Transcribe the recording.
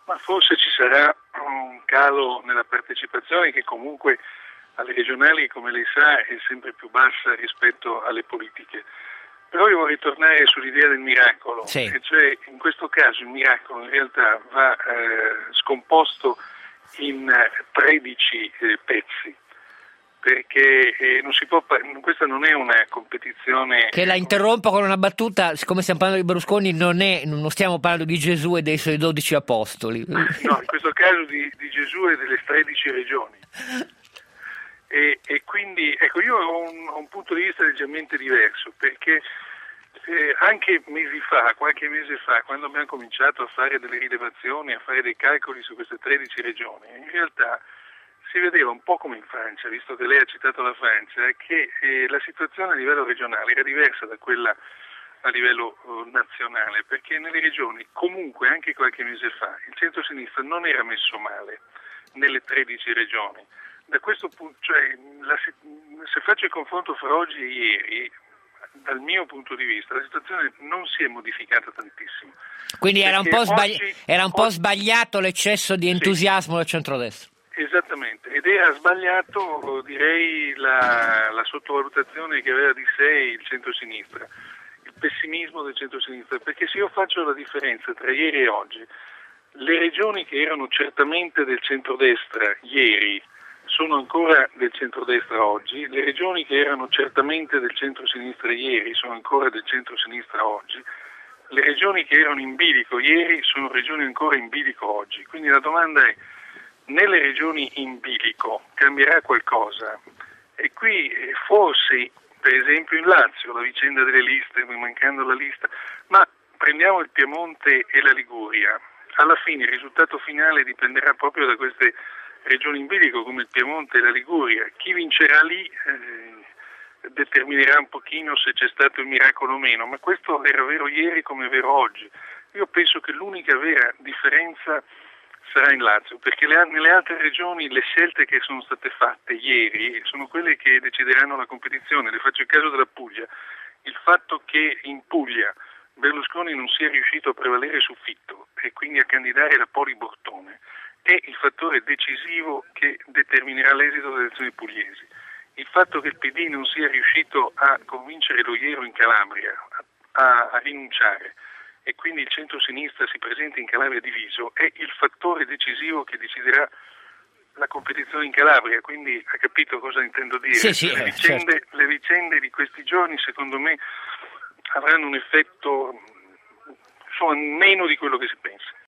Ma forse ci sarà un calo nella partecipazione che comunque alle regionali, come lei sa, è sempre più bassa rispetto alle politiche. Però io vorrei tornare sull'idea del miracolo, Sì. e cioè in questo caso il miracolo in realtà va scomposto in 13 pezzi, perché non si può questa non è una competizione. Che la interrompo con una battuta, siccome stiamo parlando di Berlusconi, non stiamo parlando di Gesù e dei suoi 12 apostoli. No, in questo caso di Gesù e delle 13 regioni. E quindi, ecco, io ho un punto di vista leggermente diverso, perché anche qualche mese fa, quando abbiamo cominciato a fare delle rilevazioni, a fare dei calcoli su queste 13 regioni, in realtà si vedeva un po' come in Francia, visto che lei ha citato la Francia, che la situazione a livello regionale era diversa da quella a livello nazionale, perché nelle regioni, comunque anche qualche mese fa, il centro-sinistra non era messo male nelle 13 regioni. Da questo punto, cioè, se faccio il confronto fra oggi e ieri, dal mio punto di vista la situazione non si è modificata tantissimo. Quindi era un po' sbagliato l'eccesso di entusiasmo del centrodestra. Esattamente, ed era sbagliato, direi, la sottovalutazione che aveva di sé il centro-sinistra, il pessimismo del centro-sinistra, perché se io faccio la differenza tra ieri e oggi, le regioni che erano certamente del centrodestra ieri sono ancora del centrodestra oggi, le regioni che erano certamente del centro-sinistra ieri sono ancora del centro-sinistra oggi, le regioni che erano in bilico ieri sono regioni ancora in bilico oggi. Quindi la domanda è: nelle regioni in bilico cambierà qualcosa? E qui forse, per esempio in Lazio, la vicenda delle liste, mancando la lista, ma prendiamo il Piemonte e la Liguria, alla fine il risultato finale dipenderà proprio da queste regioni in bilico come il Piemonte e la Liguria. Chi vincerà lì determinerà un pochino se c'è stato il miracolo o meno, ma questo era vero ieri come è vero oggi. Io penso che l'unica vera differenza sarà in Lazio, perché nelle altre regioni le scelte che sono state fatte ieri sono quelle che decideranno la competizione. Le faccio il caso della Puglia. Il fatto che in Puglia Berlusconi non sia riuscito a prevalere su Fitto e quindi a candidare la Poli Bortone è il fattore decisivo che determinerà l'esito delle elezioni pugliesi. Il fatto che il PD non sia riuscito a convincere Lo Iero in Calabria a rinunciare e quindi il centro-sinistra si presenta in Calabria diviso è il fattore decisivo che deciderà la competizione in Calabria. Quindi ha capito cosa intendo dire? Sì, certo. Le vicende di questi giorni secondo me avranno un effetto meno di quello che si pensa.